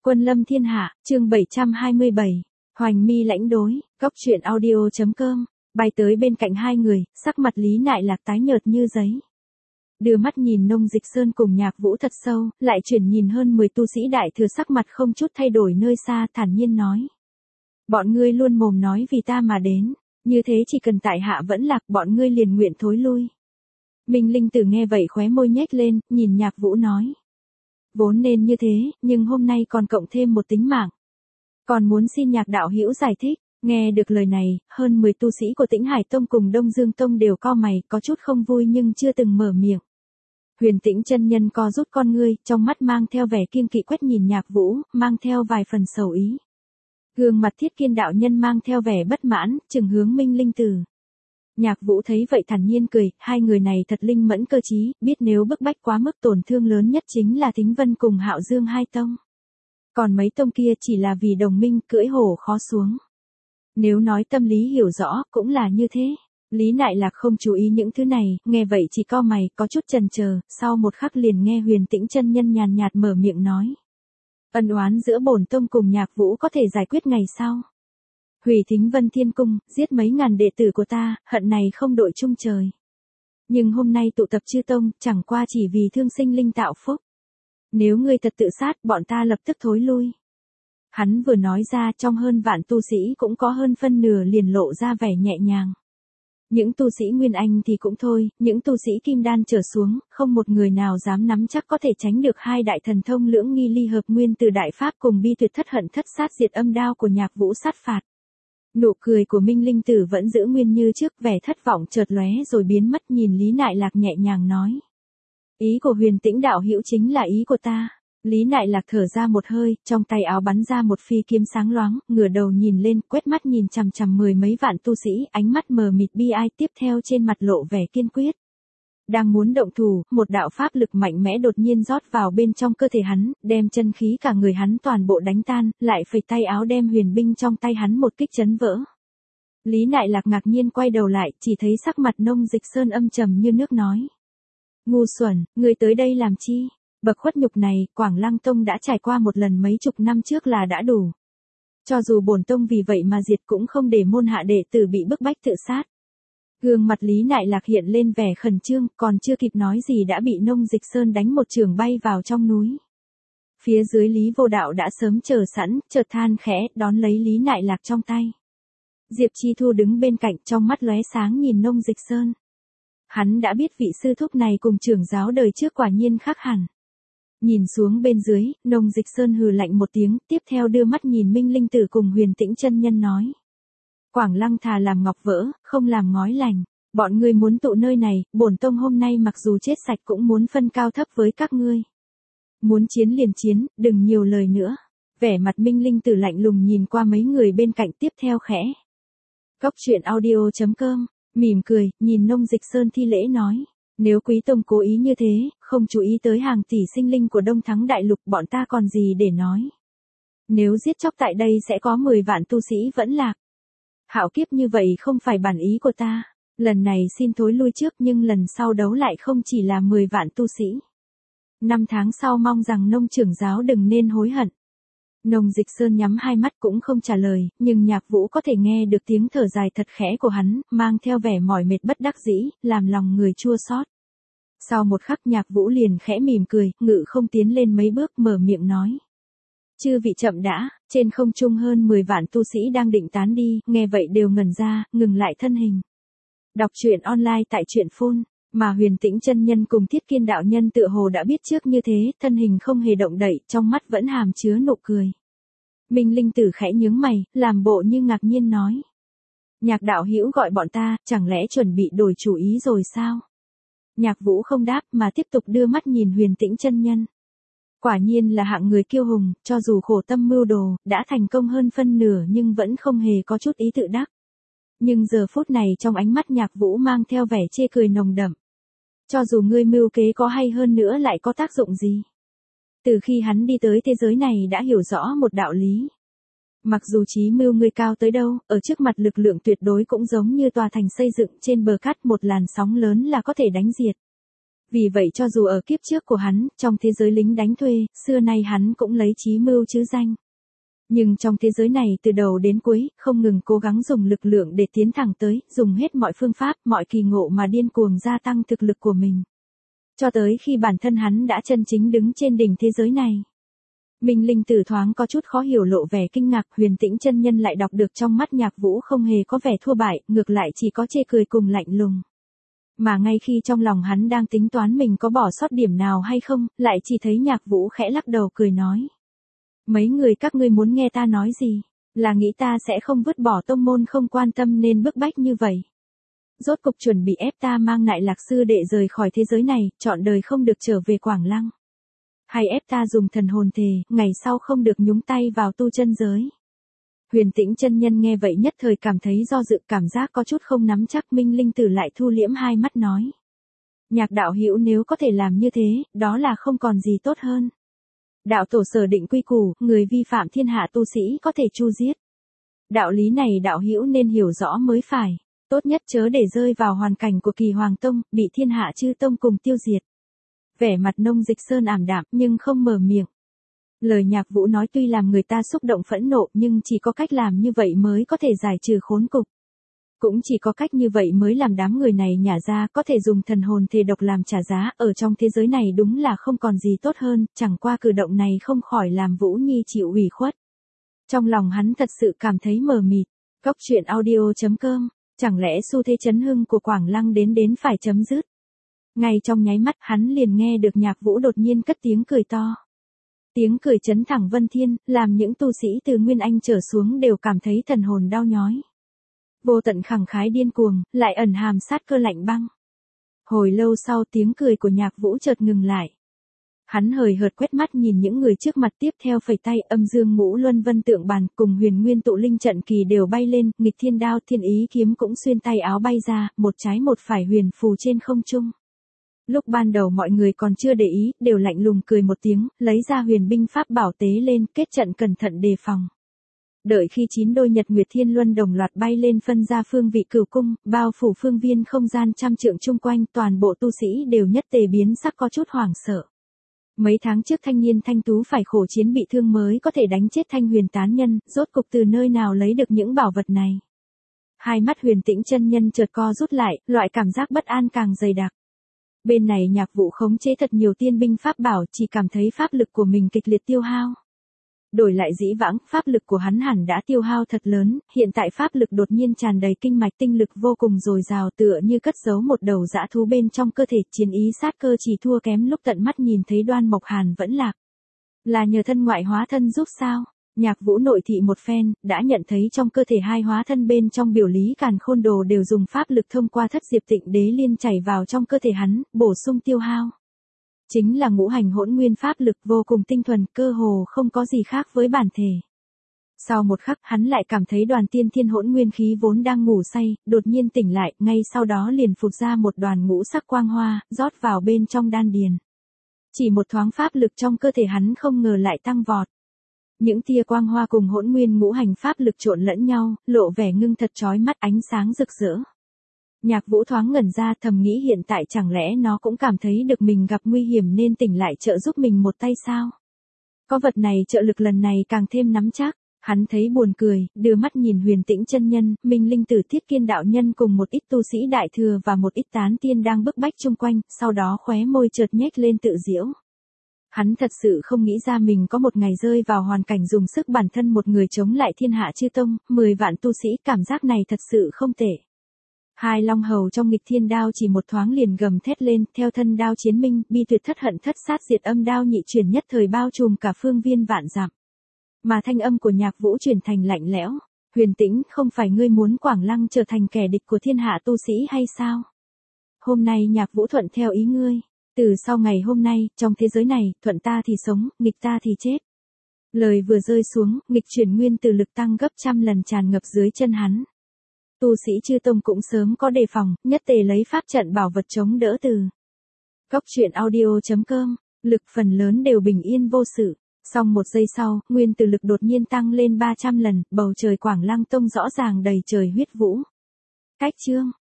Quân lâm thiên hạ, chương 727, Hoành mi lãnh đối, góc truyện audio.com, bay tới bên cạnh hai người, sắc mặt Lý Nại Lạc tái nhợt như giấy. Đưa mắt nhìn Nông Dịch Sơn cùng Nhạc Vũ thật sâu, lại chuyển nhìn hơn 10 tu sĩ đại thừa sắc mặt không chút thay đổi nơi xa thản nhiên nói. Bọn ngươi luôn mồm nói vì ta mà đến, như thế chỉ cần tại hạ vẫn lạc bọn ngươi liền nguyện thối lui. Minh Linh Tử nghe vậy khóe môi nhếch lên, nhìn Nhạc Vũ nói. Vốn nên như thế, nhưng hôm nay còn cộng thêm một tính mạng. Còn muốn xin Nhạc đạo hữu giải thích. Nghe được lời này, hơn 10 tu sĩ của Tĩnh Hải Tông cùng Đông Dương Tông đều cau mày, có chút không vui nhưng chưa từng mở miệng. Huyền Tĩnh chân nhân co rút con ngươi, trong mắt mang theo vẻ kiêng kỵ quét nhìn Nhạc Vũ, mang theo vài phần sầu ý. Gương mặt Thiết Kiên đạo nhân mang theo vẻ bất mãn, chừng hướng Minh Linh Tử. Nhạc Vũ thấy vậy thản nhiên cười, hai người này thật linh mẫn cơ trí, biết nếu bức bách quá mức tổn thương lớn nhất chính là Thính Vân cùng Hạo Dương hai tông. Còn mấy tông kia chỉ là vì đồng minh cưỡi hổ khó xuống. Nếu nói tâm lý hiểu rõ, cũng là như thế. Lý Nại Lạc không chú ý những thứ này, nghe vậy chỉ cau mày, có chút chần chờ, sau một khắc liền nghe Huyền Tĩnh chân nhân nhàn nhạt mở miệng nói. Ân oán giữa bổn tông cùng Nhạc Vũ có thể giải quyết ngày sau. Hủy Thính Vân Thiên Cung, giết mấy ngàn đệ tử của ta, hận này không đội chung trời. Nhưng hôm nay tụ tập chư tông, chẳng qua chỉ vì thương sinh linh tạo phúc. Nếu ngươi thật tự sát, bọn ta lập tức thối lui. Hắn vừa nói ra trong hơn vạn tu sĩ cũng có hơn phân nửa liền lộ ra vẻ nhẹ nhàng. Những tu sĩ Nguyên Anh thì cũng thôi, những tu sĩ Kim Đan trở xuống, không một người nào dám nắm chắc có thể tránh được hai đại thần thông lưỡng nghi ly hợp nguyên từ đại pháp cùng bi tuyệt thất hận thất sát diệt âm đao của Nhạc Vũ sát phạt. Nụ cười của Minh Linh Tử vẫn giữ nguyên như trước, vẻ thất vọng chợt lóe rồi biến mất, nhìn Lý Nại Lạc nhẹ nhàng nói. Ý của Huyền Tĩnh đạo hữu chính là ý của ta. Lý Nại Lạc thở ra một hơi, trong tay áo bắn ra một phi kiếm sáng loáng, ngửa đầu nhìn lên, quét mắt nhìn chằm chằm mười mấy vạn tu sĩ, ánh mắt mờ mịt bi ai, tiếp theo trên mặt lộ vẻ kiên quyết. Đang muốn động thủ, một đạo pháp lực mạnh mẽ đột nhiên rót vào bên trong cơ thể hắn, đem chân khí cả người hắn toàn bộ đánh tan, lại phẩy tay áo đem huyền binh trong tay hắn một kích chấn vỡ. Lý Nại Lạc ngạc nhiên quay đầu lại, chỉ thấy sắc mặt Nông Dịch Sơn âm trầm như nước nói. Ngu xuẩn, ngươi tới đây làm chi? Bậc khuất nhục này, Quảng Lăng Tông đã trải qua một lần mấy chục năm trước là đã đủ. Cho dù bổn tông vì vậy mà diệt cũng không để môn hạ đệ tử bị bức bách tự sát. Gương mặt Lý Nại Lạc hiện lên vẻ khẩn trương, còn chưa kịp nói gì đã bị Nông Dịch Sơn đánh một chưởng bay vào trong núi. Phía dưới Lý Vô Đạo đã sớm chờ sẵn, chợt than khẽ, đón lấy Lý Nại Lạc trong tay. Diệp Chi Thu đứng bên cạnh, trong mắt lóe sáng nhìn Nông Dịch Sơn. Hắn đã biết vị sư thúc này cùng trưởng giáo đời trước quả nhiên khác hẳn. Nhìn xuống bên dưới, Nông Dịch Sơn hừ lạnh một tiếng, tiếp theo đưa mắt nhìn Minh Linh Tử cùng Huyền Tĩnh chân nhân nói. Quảng Lăng thà làm ngọc vỡ, không làm ngói lành. Bọn ngươi muốn tụ nơi này, bổn tông hôm nay mặc dù chết sạch cũng muốn phân cao thấp với các ngươi. Muốn chiến liền chiến, đừng nhiều lời nữa. Vẻ mặt Minh Linh Tử lạnh lùng nhìn qua mấy người bên cạnh, tiếp theo khẽ. Góc truyện audio.com, mỉm cười, nhìn Nông Dịch Sơn thi lễ nói. Nếu quý tông cố ý như thế, không chú ý tới hàng tỷ sinh linh của Đông Thắng Đại Lục, bọn ta còn gì để nói. Nếu giết chóc tại đây sẽ có 10 vạn tu sĩ vẫn lạc. Hạo kiếp như vậy không phải bản ý của ta. Lần này xin thối lui trước, nhưng lần sau đấu lại không chỉ là 10 vạn tu sĩ. 5 tháng sau mong rằng Nông trưởng giáo đừng nên hối hận. Nông Dịch Sơn nhắm hai mắt cũng không trả lời, nhưng Nhạc Vũ có thể nghe được tiếng thở dài thật khẽ của hắn, mang theo vẻ mỏi mệt bất đắc dĩ, làm lòng người chua xót. Sau một khắc Nhạc Vũ liền khẽ mỉm cười, ngự không tiến lên mấy bước mở miệng nói. Chư vị chậm đã, trên không trung hơn 10 vạn tu sĩ đang định tán đi, nghe vậy đều ngẩn ra, ngừng lại thân hình. Đọc truyện online tại truyện phun, mà Huyền Tĩnh chân nhân cùng Thiết Kiên đạo nhân tựa hồ đã biết trước như thế, thân hình không hề động đậy, trong mắt vẫn hàm chứa nụ cười. Minh Linh Tử khẽ nhướng mày, làm bộ như ngạc nhiên nói. Nhạc đạo hữu gọi bọn ta, chẳng lẽ chuẩn bị đổi chủ ý rồi sao? Nhạc Vũ không đáp mà tiếp tục đưa mắt nhìn Huyền Tĩnh chân nhân. Quả nhiên là hạng người kiêu hùng, cho dù khổ tâm mưu đồ, đã thành công hơn phân nửa nhưng vẫn không hề có chút ý tự đắc. Nhưng giờ phút này trong ánh mắt Nhạc Vũ mang theo vẻ chê cười nồng đậm. Cho dù ngươi mưu kế có hay hơn nữa lại có tác dụng gì? Từ khi hắn đi tới thế giới này đã hiểu rõ một đạo lý. Mặc dù chí mưu ngươi cao tới đâu, ở trước mặt lực lượng tuyệt đối cũng giống như tòa thành xây dựng trên bờ cát, một làn sóng lớn là có thể đánh diệt. Vì vậy cho dù ở kiếp trước của hắn, trong thế giới lính đánh thuê, xưa nay hắn cũng lấy chí mưu chứ danh. Nhưng trong thế giới này từ đầu đến cuối, không ngừng cố gắng dùng lực lượng để tiến thẳng tới, dùng hết mọi phương pháp, mọi kỳ ngộ mà điên cuồng gia tăng thực lực của mình. Cho tới khi bản thân hắn đã chân chính đứng trên đỉnh thế giới này. Minh Linh Tử thoáng có chút khó hiểu lộ vẻ kinh ngạc, Huyền Tĩnh chân nhân lại đọc được trong mắt Nhạc Vũ không hề có vẻ thua bại, ngược lại chỉ có chê cười cùng lạnh lùng. Mà ngay khi trong lòng hắn đang tính toán mình có bỏ sót điểm nào hay không, lại chỉ thấy Nhạc Vũ khẽ lắc đầu cười nói. Mấy người các ngươi muốn nghe ta nói gì? Là nghĩ ta sẽ không vứt bỏ tông môn không quan tâm nên bức bách như vậy. Rốt cục chuẩn bị ép ta mang Nại Lạc sư đệ rời khỏi thế giới này, trọn đời không được trở về Quảng Lăng. Hay ép ta dùng thần hồn thề, ngày sau không được nhúng tay vào tu chân giới. Huyền Tĩnh chân nhân nghe vậy nhất thời cảm thấy do dự, cảm giác có chút không nắm chắc. Minh Linh Tử lại thu liễm hai mắt nói. Nhạc đạo hữu nếu có thể làm như thế, đó là không còn gì tốt hơn. Đạo tổ sở định quy củ, người vi phạm thiên hạ tu sĩ có thể tru giết. Đạo lý này đạo hữu nên hiểu rõ mới phải. Tốt nhất chớ để rơi vào hoàn cảnh của Kỳ Hoàng Tông, bị thiên hạ chư tông cùng tiêu diệt. Vẻ mặt Nông Dịch Sơn ảm đạm nhưng không mở miệng. Lời Nhạc Vũ nói tuy làm người ta xúc động phẫn nộ nhưng chỉ có cách làm như vậy mới có thể giải trừ khốn cục. Cũng chỉ có cách như vậy mới làm đám người này nhả ra có thể dùng thần hồn thề độc làm trả giá, ở trong thế giới này đúng là không còn gì tốt hơn, chẳng qua cử động này không khỏi làm Vũ Nhi chịu ủy khuất. Trong lòng hắn thật sự cảm thấy mờ mịt. Cốc truyện audio.com, chẳng lẽ xu thế chấn hưng của Quảng Lăng đến phải chấm dứt. Ngay trong nháy mắt hắn liền nghe được Nhạc Vũ đột nhiên cất tiếng cười to. Tiếng cười chấn thẳng vân thiên, làm những tu sĩ từ Nguyên Anh trở xuống đều cảm thấy thần hồn đau nhói. Vô tận khẳng khái điên cuồng, lại ẩn hàm sát cơ lạnh băng. Hồi lâu sau tiếng cười của Nhạc Vũ chợt ngừng lại. Hắn hời hợt quét mắt nhìn những người trước mặt, tiếp theo phẩy tay, âm dương ngũ luân vân tượng bàn cùng huyền nguyên tụ linh trận kỳ đều bay lên, nghịch thiên đao thiên ý kiếm cũng xuyên tay áo bay ra, một trái một phải huyền phù trên không trung. Lúc ban đầu mọi người còn chưa để ý, đều lạnh lùng cười một tiếng, lấy ra huyền binh pháp bảo tế lên, kết trận cẩn thận đề phòng. Đợi khi 9 đôi nhật nguyệt thiên luân đồng loạt bay lên phân ra phương vị cửu cung, bao phủ phương viên không gian trăm trượng chung quanh, toàn bộ tu sĩ đều nhất tề biến sắc có chút hoảng sợ. Mấy tháng trước thanh niên thanh tú phải khổ chiến bị thương mới có thể đánh chết Thanh Huyền tán nhân, rốt cục từ nơi nào lấy được những bảo vật này. Hai mắt Huyền Tĩnh chân nhân chợt co rút lại, loại cảm giác bất an càng dày đặc. Bên này Nhạc Vũ khống chế thật nhiều tiên binh pháp bảo, chỉ cảm thấy pháp lực của mình kịch liệt tiêu hao. Đổi lại dĩ vãng, pháp lực của hắn hẳn đã tiêu hao thật lớn, hiện tại pháp lực đột nhiên tràn đầy kinh mạch, tinh lực vô cùng dồi dào, tựa như cất giấu một đầu dã thú bên trong cơ thể, chiến ý sát cơ chỉ thua kém lúc tận mắt nhìn thấy Đoan Mộc Hàn vẫn lạc. Là nhờ thân ngoại hóa thân giúp sao? Nhạc Vũ nội thị một phen, đã nhận thấy trong cơ thể hai hóa thân bên trong biểu lý càn khôn đồ đều dùng pháp lực thông qua thất diệp tịnh đế liên chảy vào trong cơ thể hắn, bổ sung tiêu hao. Chính là ngũ hành hỗn nguyên pháp lực vô cùng tinh thuần, cơ hồ không có gì khác với bản thể. Sau một khắc hắn lại cảm thấy đoàn tiên thiên hỗn nguyên khí vốn đang ngủ say, đột nhiên tỉnh lại, ngay sau đó liền phụt ra một đoàn ngũ sắc quang hoa, rót vào bên trong đan điền. Chỉ một thoáng pháp lực trong cơ thể hắn không ngờ lại tăng vọt. Những tia quang hoa cùng hỗn nguyên ngũ hành pháp lực trộn lẫn nhau, lộ vẻ ngưng thật chói mắt, ánh sáng rực rỡ. Nhạc Vũ thoáng ngẩn ra, thầm nghĩ hiện tại chẳng lẽ nó cũng cảm thấy được mình gặp nguy hiểm nên tỉnh lại trợ giúp mình một tay sao? Có vật này trợ lực lần này càng thêm nắm chắc. Hắn thấy buồn cười, đưa mắt nhìn Huyền Tĩnh chân nhân, Minh Linh Tử, Thiết Kiên đạo nhân cùng một ít tu sĩ đại thừa và một ít tán tiên đang bức bách chung quanh, sau đó khóe môi chợt nhếch lên tự giễu. Hắn thật sự không nghĩ ra mình có một ngày rơi vào hoàn cảnh dùng sức bản thân một người chống lại thiên hạ chư tông, 10 vạn tu sĩ, cảm giác này thật sự không tệ. Hai long hầu trong nghịch thiên đao chỉ một thoáng liền gầm thét lên, theo thân đao chiến minh, bi tuyệt thất hận thất sát diệt âm đao nhị truyền nhất thời bao trùm cả phương viên vạn dặm. Mà thanh âm của Nhạc Vũ truyền thành lạnh lẽo, Huyền Tĩnh, không phải ngươi muốn Quảng Lăng trở thành kẻ địch của thiên hạ tu sĩ hay sao? Hôm nay Nhạc Vũ thuận theo ý ngươi, từ sau ngày hôm nay, trong thế giới này, thuận ta thì sống, nghịch ta thì chết. Lời vừa rơi xuống, nghịch chuyển nguyên từ lực tăng gấp trăm lần tràn ngập dưới chân hắn. Tu sĩ chư tông cũng sớm có đề phòng, nhất tề lấy pháp trận bảo vật chống đỡ từ. Cốc truyện audio.com, lực phần lớn đều bình yên vô sự. Xong một giây sau, nguyên từ lực đột nhiên tăng lên 300 lần, bầu trời Quảng Lăng Tông rõ ràng đầy trời huyết vũ. Cách chương